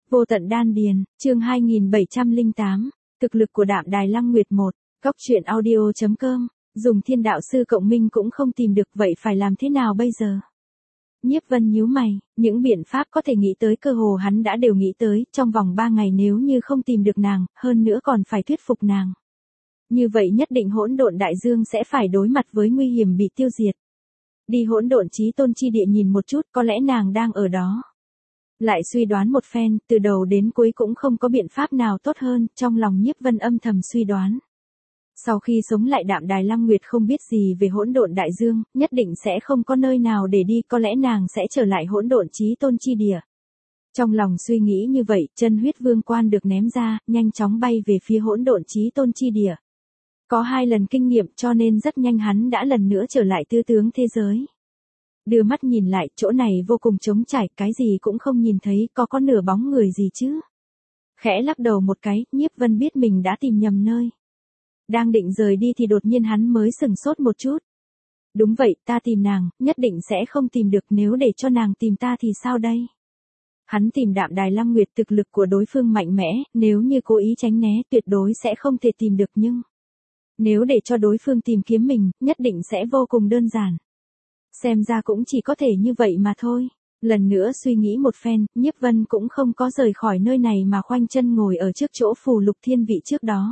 Vô tận đan điền, chương 2708, thực lực của Đạm Đài Lăng Nguyệt 1, góc truyện audio.com, dùng thiên đạo sư cộng minh cũng không tìm được vậy phải làm thế nào bây giờ? Nhiếp Vân nhíu mày, những biện pháp có thể nghĩ tới cơ hồ hắn đã đều nghĩ tới, trong vòng 3 ngày nếu như không tìm được nàng, hơn nữa còn phải thuyết phục nàng. Như vậy nhất định hỗn độn đại dương sẽ phải đối mặt với nguy hiểm bị tiêu diệt. Đi hỗn độn chí tôn chi địa nhìn một chút, có lẽ nàng đang ở đó. Lại suy đoán một phen, từ đầu đến cuối cũng không có biện pháp nào tốt hơn, trong lòng Nhiếp Vân âm thầm suy đoán. Sau khi sống lại Đạm Đài Lăng Nguyệt không biết gì về hỗn độn đại dương, nhất định sẽ không có nơi nào để đi, có lẽ nàng sẽ trở lại hỗn độn chí tôn chi địa. Trong lòng suy nghĩ như vậy, chân huyết vương quan được ném ra, nhanh chóng bay về phía hỗn độn chí tôn chi địa. Có 2 lần kinh nghiệm cho nên rất nhanh hắn đã lần nữa trở lại tư tướng thế giới. Đưa mắt nhìn lại, chỗ này vô cùng trống trải, cái gì cũng không nhìn thấy, có nửa bóng người gì chứ. Khẽ lắc đầu một cái, Nhiếp Vân biết mình đã tìm nhầm nơi. Đang định rời đi thì đột nhiên hắn mới sừng sốt một chút. Đúng vậy, ta tìm nàng, nhất định sẽ không tìm được, nếu để cho nàng tìm ta thì sao đây? Hắn tìm Đạm Đài Lăng Nguyệt, thực lực của đối phương mạnh mẽ, nếu như cố ý tránh né tuyệt đối sẽ không thể tìm được, nhưng nếu để cho đối phương tìm kiếm mình, nhất định sẽ vô cùng đơn giản. Xem ra cũng chỉ có thể như vậy mà thôi. Lần nữa suy nghĩ một phen, Nhiếp Vân cũng không có rời khỏi nơi này mà khoanh chân ngồi ở trước chỗ phù lục thiên vị trước đó.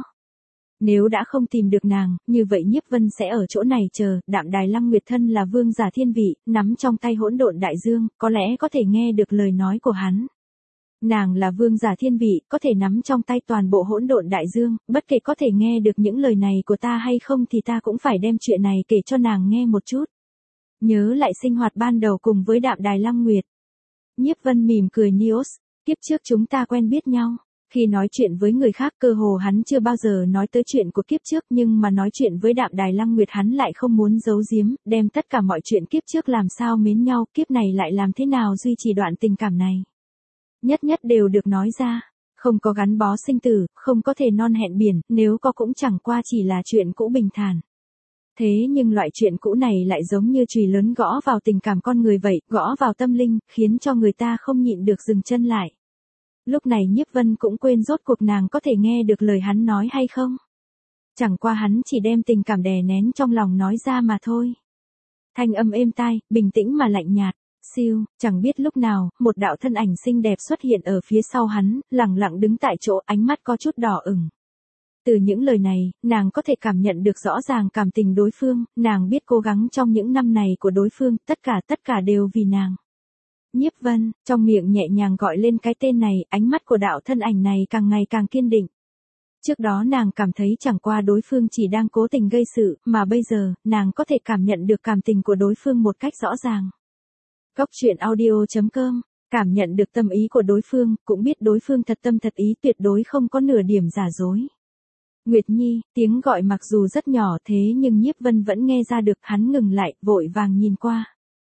Nếu đã không tìm được nàng, như vậy Nhiếp Vân sẽ ở chỗ này chờ. Đạm Đài Lăng Nguyệt thân là vương giả thiên vị, nắm trong tay hỗn độn đại dương, có lẽ có thể nghe được lời nói của hắn. Nàng là vương giả thiên vị, có thể nắm trong tay toàn bộ hỗn độn đại dương, bất kể có thể nghe được những lời này của ta hay không thì ta cũng phải đem chuyện này kể cho nàng nghe một chút. Nhớ lại sinh hoạt ban đầu cùng với Đạm Đài Lăng Nguyệt. Nhiếp Vân mỉm cười, Nios, kiếp trước chúng ta quen biết nhau. Khi nói chuyện với người khác cơ hồ hắn chưa bao giờ nói tới chuyện của kiếp trước, nhưng mà nói chuyện với Đạm Đài Lăng Nguyệt hắn lại không muốn giấu giếm, đem tất cả mọi chuyện kiếp trước làm sao mến nhau, kiếp này lại làm thế nào duy trì đoạn tình cảm này. Nhất nhất đều được nói ra, không có gắn bó sinh tử, không có thể non hẹn biển, nếu có cũng chẳng qua chỉ là chuyện cũ bình thản. Thế nhưng loại chuyện cũ này lại giống như chùy lớn gõ vào tình cảm con người vậy, gõ vào tâm linh, khiến cho người ta không nhịn được dừng chân lại. Lúc này Nhiếp Vân cũng quên rốt cuộc nàng có thể nghe được lời hắn nói hay không. Chẳng qua hắn chỉ đem tình cảm đè nén trong lòng nói ra mà thôi. Thanh âm êm tai, bình tĩnh mà lạnh nhạt. Siêu, chẳng biết lúc nào, một đạo thân ảnh xinh đẹp xuất hiện ở phía sau hắn, lẳng lặng đứng tại chỗ, ánh mắt có chút đỏ ửng. Từ những lời này, nàng có thể cảm nhận được rõ ràng cảm tình đối phương, nàng biết cố gắng trong những năm này của đối phương, tất cả đều vì nàng. Nhiếp Vân, trong miệng nhẹ nhàng gọi lên cái tên này, ánh mắt của đạo thân ảnh này càng ngày càng kiên định. Trước đó nàng cảm thấy chẳng qua đối phương chỉ đang cố tình gây sự, mà bây giờ, nàng có thể cảm nhận được cảm tình của đối phương một cách rõ ràng. Góc truyện audio.com, cảm nhận được tâm ý của đối phương, cũng biết đối phương thật tâm thật ý, tuyệt đối không có nửa điểm giả dối. Nguyệt Nhi, tiếng gọi mặc dù rất nhỏ thế nhưng Nhiếp Vân vẫn nghe ra được, hắn ngừng lại, vội vàng nhìn qua.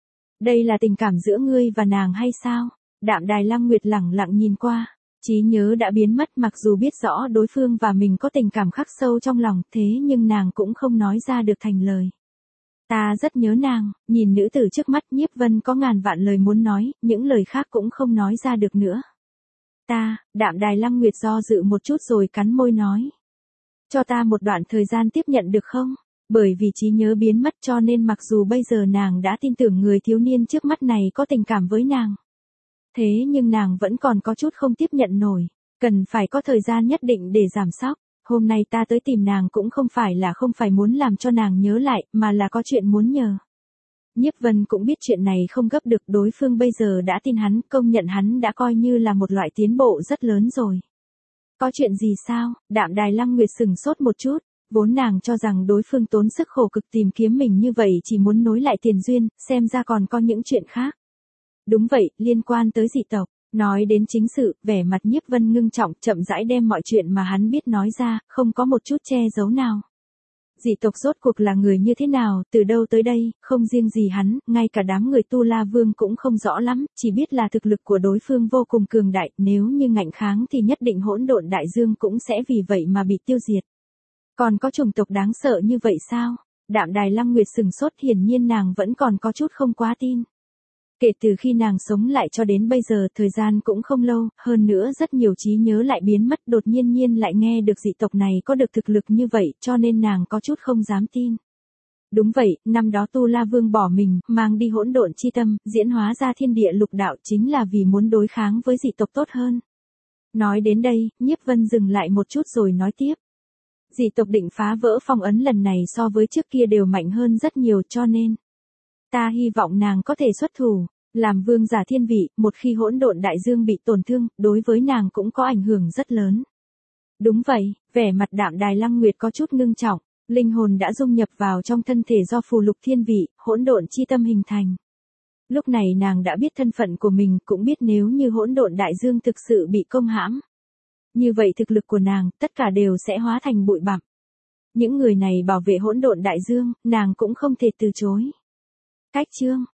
Đây là tình cảm giữa ngươi và nàng hay sao? Đạm Đài Lăng Nguyệt lẳng lặng nhìn qua, trí nhớ đã biến mất, mặc dù biết rõ đối phương và mình có tình cảm khắc sâu trong lòng, thế nhưng nàng cũng không nói ra được thành lời. Ta rất nhớ nàng, nhìn nữ tử trước mắt, Nhiếp Vân có ngàn vạn lời muốn nói, những lời khác cũng không nói ra được nữa. Đạm Đài Lăng Nguyệt do dự một chút rồi cắn môi nói. Cho ta một đoạn thời gian tiếp nhận được không? Bởi vì trí nhớ biến mất cho nên mặc dù bây giờ nàng đã tin tưởng người thiếu niên trước mắt này có tình cảm với nàng. Thế nhưng nàng vẫn còn có chút không tiếp nhận nổi, cần phải có thời gian nhất định để giảm sóc. Hôm nay ta tới tìm nàng cũng không phải muốn làm cho nàng nhớ lại, mà là có chuyện muốn nhờ. Nhiếp Vân cũng biết chuyện này không gấp được, đối phương bây giờ đã tin hắn, công nhận hắn đã coi như là một loại tiến bộ rất lớn rồi. Có chuyện gì sao? Đạm Đài Lăng Nguyệt sừng sốt một chút, vốn nàng cho rằng đối phương tốn sức khổ cực tìm kiếm mình như vậy chỉ muốn nối lại tiền duyên, xem ra còn có những chuyện khác. Đúng vậy, liên quan tới dị tộc. Nói đến chính sự, vẻ mặt Nhiếp Vân ngưng trọng, chậm rãi đem mọi chuyện mà hắn biết nói ra, không có một chút che giấu nào. Dị tộc rốt cuộc là người như thế nào, từ đâu tới đây, không riêng gì hắn, ngay cả đám người Tu La Vương cũng không rõ lắm, chỉ biết là thực lực của đối phương vô cùng cường đại, nếu như ngạnh kháng thì nhất định hỗn độn đại dương cũng sẽ vì vậy mà bị tiêu diệt. Còn có chủng tộc đáng sợ như vậy sao? Đạm Đài Lăng Nguyệt sừng sốt, hiển nhiên nàng vẫn còn có chút không quá tin. Kể từ khi nàng sống lại cho đến bây giờ thời gian cũng không lâu, hơn nữa rất nhiều trí nhớ lại biến mất đột nhiên lại nghe được dị tộc này có được thực lực như vậy cho nên nàng có chút không dám tin. Đúng vậy, năm đó Tu La Vương bỏ mình, mang đi hỗn độn chi tâm, diễn hóa ra thiên địa lục đạo chính là vì muốn đối kháng với dị tộc tốt hơn. Nói đến đây, Nhiếp Vân dừng lại một chút rồi nói tiếp. Dị tộc định phá vỡ phong ấn lần này so với trước kia đều mạnh hơn rất nhiều cho nên. Ta hy vọng nàng có thể xuất thủ, làm vương giả thiên vị, một khi hỗn độn đại dương bị tổn thương, đối với nàng cũng có ảnh hưởng rất lớn. Đúng vậy, vẻ mặt Đạm Đài Lăng Nguyệt có chút ngưng trọng, linh hồn đã dung nhập vào trong thân thể do phù lục thiên vị, hỗn độn chi tâm hình thành. Lúc này nàng đã biết thân phận của mình, cũng biết nếu như hỗn độn đại dương thực sự bị công hãm. Như vậy thực lực của nàng, tất cả đều sẽ hóa thành bụi bặm. Những người này bảo vệ hỗn độn đại dương, nàng cũng không thể từ chối. Cách chương